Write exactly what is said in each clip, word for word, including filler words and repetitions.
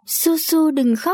Su Su đừng khóc.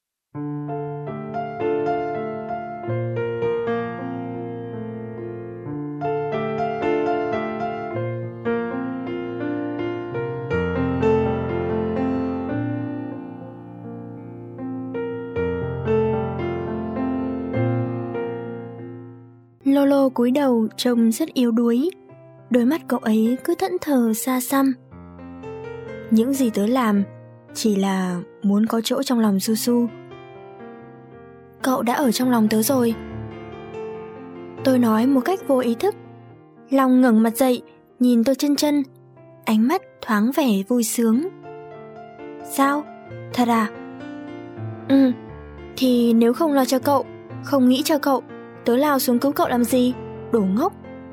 Lolo cúi đầu trông rất yếu đuối, đôi mắt cậu ấy cứ thẫn thờ xa xăm. Những gì tớ làm chỉ là muốn có chỗ trong lòng Su Su. Cậu đã ở trong lòng tớ rồi. Tôi nói một cách vô ý thức. Long ngẩng mặt dậy, nhìn tôi chân chân, ánh mắt thoáng vẻ vui sướng. Sao? Thật à? Ừ, thì nếu không lo cho cậu, không nghĩ cho cậu, tớ lao xuống cứu cậu làm gì? Đồ ngốc.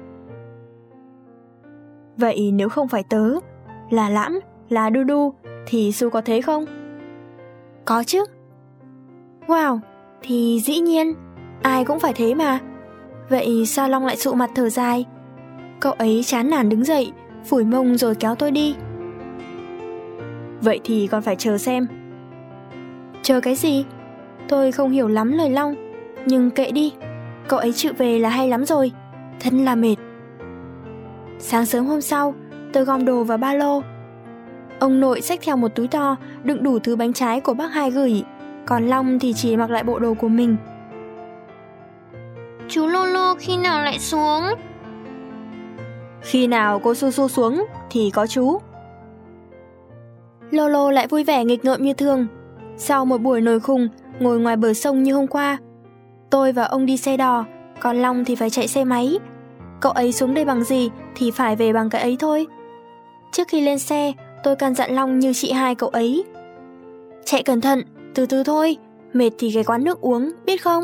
Vậy nếu không phải tớ, là Lãm, là Du Du, thì Su có thế không? Có chứ. Wow, thì dĩ nhiên, ai cũng phải thế mà. Vậy sao Long lại sụ mặt thở dài? Cậu ấy chán nản đứng dậy, phủi mông rồi kéo tôi đi. Vậy thì còn phải chờ xem. Chờ cái gì? Tôi không hiểu lắm lời Long, nhưng kệ đi. Cậu ấy chịu về là hay lắm rồi. Thân là mệt. Sáng sớm hôm sau, tôi gom đồ vào ba lô. Ông nội xách theo một túi to đựng đủ thứ bánh trái của bác Hai gửi, còn Long thì chỉ mặc lại bộ đồ của mình. Chú Lolo khi nào lại xuống? Khi nào cô Su Su xuống thì có chú. Lolo lại vui vẻ nghịch ngợm như thường. Sau một buổi nồi khùng ngồi ngoài bờ sông như hôm qua, tôi và ông đi xe đò, còn Long thì phải chạy xe máy. Cậu ấy xuống đây bằng gì thì phải về bằng cái ấy thôi. Trước khi lên xe, tôi căn dặn Long như chị hai cậu ấy. Chạy cẩn thận, từ từ thôi, mệt thì ghé quán nước uống, biết không?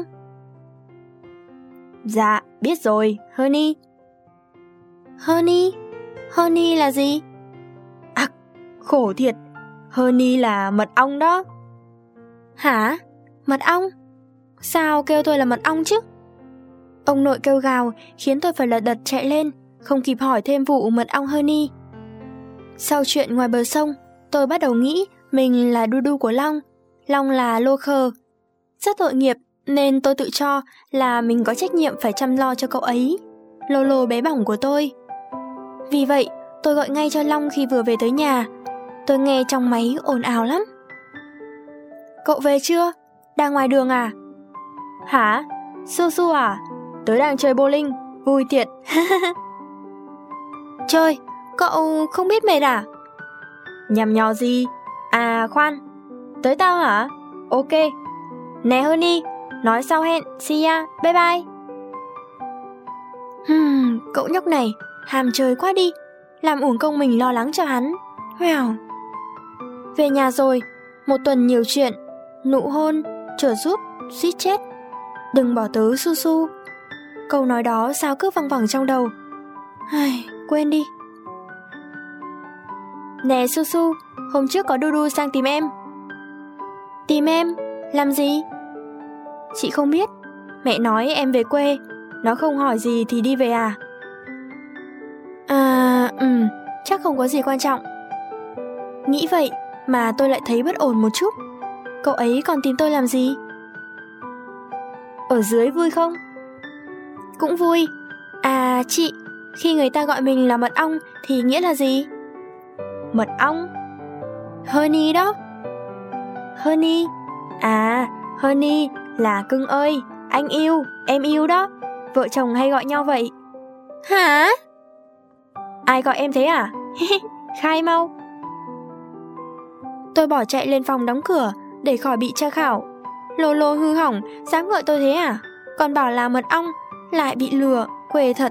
Dạ, biết rồi, Honey. Honey? Honey là gì? À, khổ thiệt, Honey là mật ong đó. Hả? Mật ong? Sao kêu tôi là mật ong chứ? Ông nội kêu gào khiến tôi phải lật đật chạy lên, không kịp hỏi thêm vụ mật ong Honey. Sau chuyện ngoài bờ sông, tôi bắt đầu nghĩ mình là Du Du của Long, Long là lô khờ. Rất tội nghiệp nên tôi tự cho là mình có trách nhiệm phải chăm lo cho cậu ấy, Lolo bé bỏng của tôi. Vì vậy, tôi gọi ngay cho Long khi vừa về tới nhà. Tôi nghe trong máy ồn ào lắm. Cậu về chưa? Đang ngoài đường à? Hả? Su Su à? Tớ đang chơi bowling, vui thiệt. Chơi? Cậu không biết mệt à? Nhằm nhò gì? À khoan, tới tao hả? Ok. Nè Honey, nói sau hẹn, see ya, bye bye. Hmm, cậu nhóc này, ham chơi quá đi, làm uổng công mình lo lắng cho hắn. Wow. Về nhà rồi, một tuần nhiều chuyện, nụ hôn, trợ giúp, suýt chết. Đừng bỏ tớ Su Su. Câu nói đó sao cứ văng vẳng trong đầu. Ai, quên đi. Nè Su Su, hôm trước có Du Du sang tìm em. Tìm em? Làm gì? Chị không biết. Mẹ nói em về quê. Nó không hỏi gì thì đi về à? À, ừm, chắc không có gì quan trọng. Nghĩ vậy mà tôi lại thấy bất ổn một chút. Cậu ấy còn tìm tôi làm gì? Ở dưới vui không? Cũng vui. À chị, khi người ta gọi mình là mật ong thì nghĩa là gì? Mật ong? Honey đó. Honey? À, Honey là cưng ơi, anh yêu, em yêu đó. Vợ chồng hay gọi nhau vậy. Hả? Ai gọi em thế à? Khai mau. Tôi bỏ chạy lên phòng đóng cửa để khỏi bị tra khảo. Lolo hư hỏng, dám gọi tôi thế à? Còn bảo là mật ong, lại bị lừa, quê thật.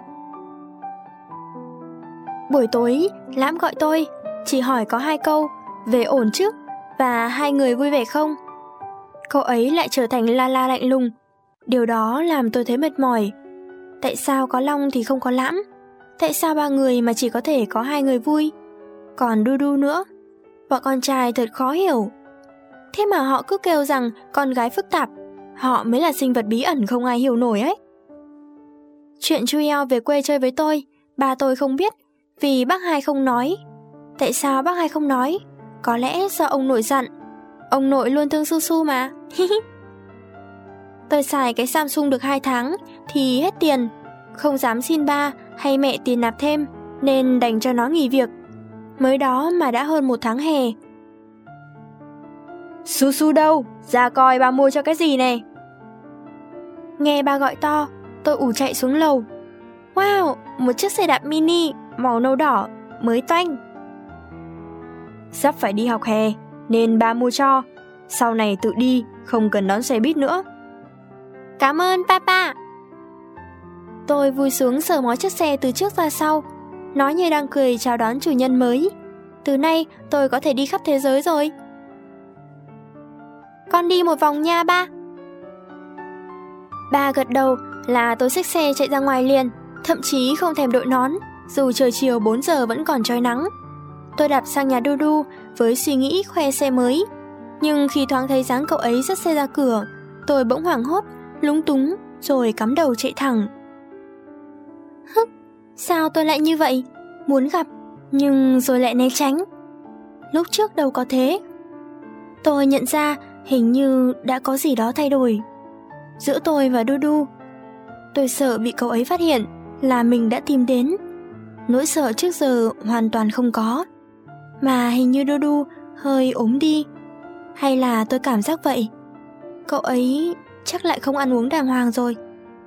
Buổi tối, Lãm gọi tôi, chỉ hỏi có hai câu, về ổn chứ, và hai người vui vẻ không? Cậu ấy lại trở thành la la lạnh lùng. Điều đó làm tôi thấy mệt mỏi. Tại sao có Long thì không có Lãm? Tại sao ba người mà chỉ có thể có hai người vui? Còn Du Du nữa. Bọn con trai thật khó hiểu. Thế mà họ cứ kêu rằng con gái phức tạp, họ mới là sinh vật bí ẩn không ai hiểu nổi ấy. Chuyện Chuel về quê chơi với tôi, ba tôi không biết, vì bác Hai không nói. Tại sao bác Hai không nói? Có lẽ do ông nội dặn. Ông nội luôn thương Su Su mà. Tôi xài cái Samsung được hai tháng thì hết tiền, không dám xin ba hay mẹ tiền nạp thêm nên đành cho nó nghỉ việc. Mới đó mà đã hơn một tháng hè. Su Su đâu? Ra coi ba mua cho cái gì này. Nghe ba gọi to, tôi ù chạy xuống lầu. Wow, một chiếc xe đạp mini màu nâu đỏ, mới toanh. Sắp phải đi học hè nên ba mua cho. Sau này tự đi, không cần đón xe buýt nữa. Cảm ơn papa. Tôi vui sướng sờ mó chiếc xe từ trước ra sau, nói như đang cười chào đón chủ nhân mới. Từ nay tôi có thể đi khắp thế giới rồi. Con đi một vòng nha ba. Ba gật đầu là tôi xách xe chạy ra ngoài liền, thậm chí không thèm đội nón, dù trời chiều bốn giờ vẫn còn chói nắng. Tôi đạp sang nhà Dudu với suy nghĩ khoe xe mới, nhưng khi thoáng thấy dáng cậu ấy dắt xe ra cửa, tôi bỗng hoảng hốt, lúng túng rồi cắm đầu chạy thẳng. Hức, sao tôi lại như vậy? Muốn gặp nhưng rồi lại né tránh. Lúc trước đâu có thế. Tôi nhận ra hình như đã có gì đó thay đổi giữa tôi và Dudu. Tôi sợ bị cậu ấy phát hiện là mình đã tìm đến. Nỗi sợ trước giờ hoàn toàn không có, mà hình như Dudu hơi ốm đi. Hay là tôi cảm giác vậy? Cậu ấy chắc lại không ăn uống đàng hoàng rồi.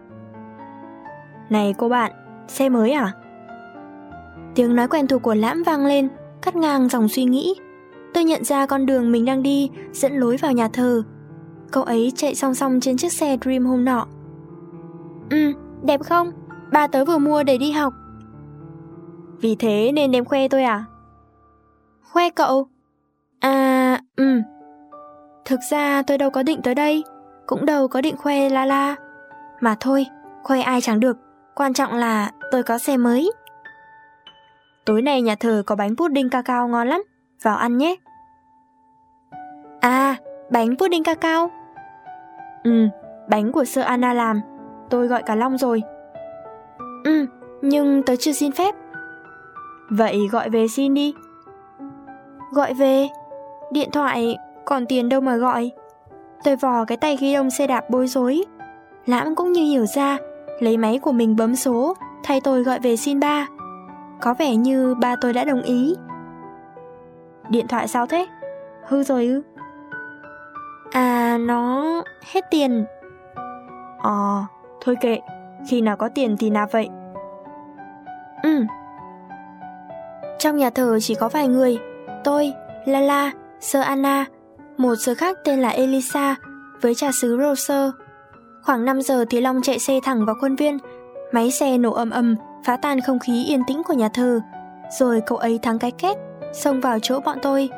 Này cô bạn, xe mới à? Tiếng nói quen thuộc của Lãm vang lên, cắt ngang dòng suy nghĩ. Tôi nhận ra con đường mình đang đi dẫn lối vào nhà thờ. Cậu ấy chạy song song trên chiếc xe Dream hôm nọ. Ừ, đẹp không? Ba tớ vừa mua để đi học. Vì thế nên đem khoe tôi à? Khoe cậu? À, ừ. Thực ra tôi đâu có định tới đây, cũng đâu có định khoe la la. Mà thôi, khoe ai chẳng được, quan trọng là tôi có xe mới. Tối nay nhà thờ có bánh pudding cacao ngon lắm, vào ăn nhé. À, bánh pudding cacao. Ừ, bánh của Sơ Anna làm, tôi gọi cả Long rồi. Ừ, nhưng tớ chưa xin phép. Vậy gọi về xin đi. Gọi về? Điện thoại, còn tiền đâu mà gọi. Tôi vò cái tay ghi đông xe đạp bối rối. Lãm cũng như hiểu ra, lấy máy của mình bấm số, thay tôi gọi về xin ba. Có vẻ như ba tôi đã đồng ý. Điện thoại sao thế? Hư rồi ư? À, nó hết tiền. Ờ, thôi kệ, khi nào có tiền thì nạp vậy. Ừ. Trong nhà thờ chỉ có vài người, tôi, Lala, Sơ Anna, một Sơ khác tên là Elisa với cha xứ Roser. Khoảng năm giờ thì Long chạy xe thẳng vào khuôn viên. Máy xe nổ ầm ầm, phá tan không khí yên tĩnh của nhà thờ. Rồi cậu ấy thắng cái két, xông vào chỗ bọn tôi.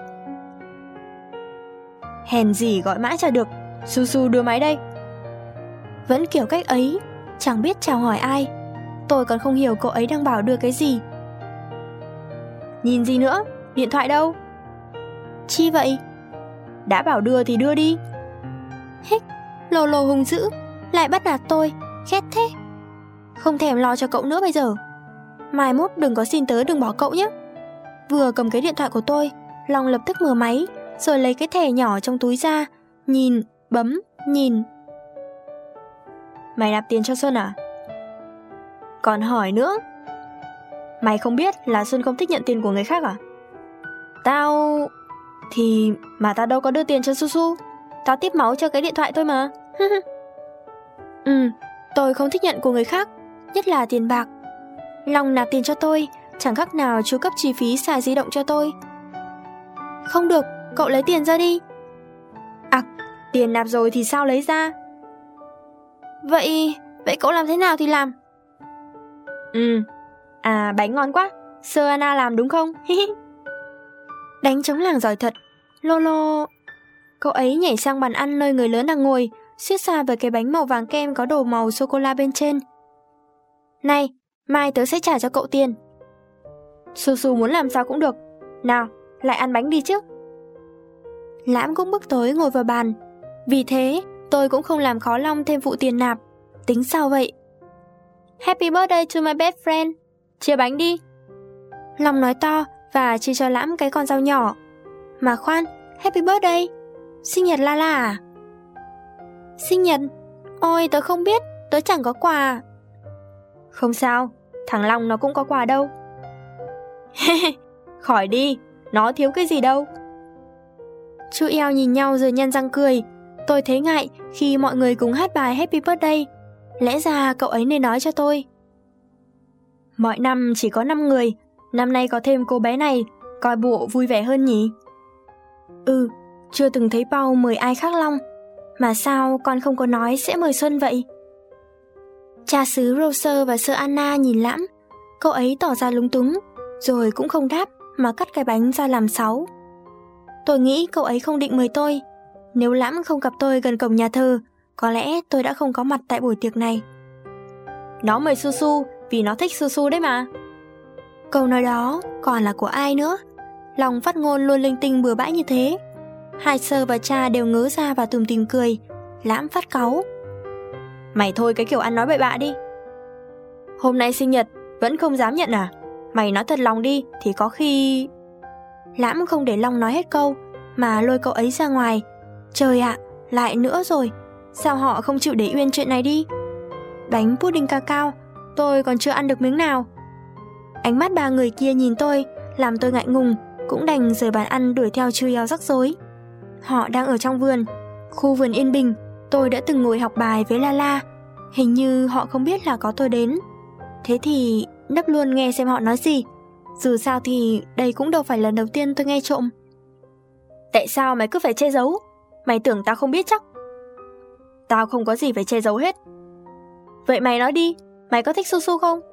Hèn gì gọi mãi chả được, Su Su đưa máy đây. Vẫn kiểu cách ấy, chẳng biết chào hỏi ai. Tôi còn không hiểu cậu ấy đang bảo đưa cái gì. Nhìn gì nữa, điện thoại đâu? Chi vậy? Đã bảo đưa thì đưa đi. Hích, lồ lồ hung dữ, lại bắt nạt tôi, ghét thế. Không thèm lo cho cậu nữa bây giờ. Mai mốt đừng có xin tớ đừng bỏ cậu nhé. Vừa cầm cái điện thoại của tôi, Long lập tức mở máy, rồi lấy cái thẻ nhỏ trong túi ra, nhìn, bấm, nhìn. Mày nạp tiền cho Xuân à? Còn hỏi nữa. Mày không biết là Xuân không thích nhận tiền của người khác à? Tao... Thì... Mà tao đâu có đưa tiền cho Su Su. Tao tiếp máu cho cái điện thoại thôi mà. Ừ, tôi không thích nhận của người khác, nhất là tiền bạc. Long nạp tiền cho tôi, chẳng khác nào chú cấp chi phí xài di động cho tôi. Không được, cậu lấy tiền ra đi. À, tiền nạp rồi thì sao lấy ra? Vậy... Vậy cậu làm thế nào thì làm? Ừ, à bánh ngon quá, Sơ Anna làm đúng không? Đánh trống làng giỏi thật. Lolo. Cậu ấy nhảy sang bàn ăn nơi người lớn đang ngồi, siết xa với cái bánh màu vàng kem có đồ màu sô-cô-la bên trên. Này, mai tớ sẽ trả cho cậu tiền. Su Su muốn làm sao cũng được. Nào, lại ăn bánh đi chứ. Lãm cũng bước tới ngồi vào bàn. Vì thế, tôi cũng không làm khó Long thêm vụ tiền nạp. Tính sao vậy? Happy birthday to my best friend. Chia bánh đi. Long nói to và chia cho Lãm cái con dao nhỏ. Mà khoan, happy birthday. Sinh nhật Lala à? Sinh nhật? Ôi tớ không biết, tớ chẳng có quà. Không sao, thằng Long nó cũng có quà đâu. Khỏi đi, nó thiếu cái gì đâu. Chú eo nhìn nhau rồi nhăn răng cười. Tôi thấy ngại khi mọi người cùng hát bài Happy Birthday. Lẽ ra cậu ấy nên nói cho tôi. Mọi năm chỉ có năm người, năm nay có thêm cô bé này, coi bộ vui vẻ hơn nhỉ? Ừ, chưa từng thấy Paul mời ai khác Long. Mà sao con không có nói sẽ mời Xuân vậy? Cha xứ Roser và sơ Anna nhìn Lãm. Cậu ấy tỏ ra lúng túng, rồi cũng không đáp mà cắt cái bánh ra làm sáu. Tôi nghĩ cậu ấy không định mời tôi. Nếu Lãm không gặp tôi gần cổng nhà thờ, có lẽ tôi đã không có mặt tại buổi tiệc này. Nó mời Su Su vì nó thích Su Su đấy mà. Câu nói đó còn là của ai nữa? Lòng phát ngôn luôn linh tinh bừa bãi như thế. Hai sơ và cha đều ngớ ra và tủm tỉm cười. Lãm phát cáu. Mày thôi cái kiểu ăn nói bậy bạ đi. Hôm nay sinh nhật vẫn không dám nhận à? Mày nói thật lòng đi thì có khi... Lãm không để Long nói hết câu mà lôi cậu ấy ra ngoài. Trời ạ, lại nữa rồi. Sao họ không chịu để uyên chuyện này đi? Bánh pudding cacao, tôi còn chưa ăn được miếng nào. Ánh mắt ba người kia nhìn tôi làm tôi ngại ngùng, cũng đành rời bàn ăn đuổi theo Chu Eo rắc rối. Họ đang ở trong vườn, khu vườn yên bình. Tôi đã từng ngồi học bài với Lala. Hình như họ không biết là có tôi đến. Thế thì nấp luôn nghe xem họ nói gì. Dù sao thì đây cũng đâu phải lần đầu tiên tôi nghe trộm. Tại sao mày cứ phải che giấu? Mày tưởng tao không biết chắc? Tao không có gì phải che giấu hết. Vậy mày nói đi, mày có thích Su Su không?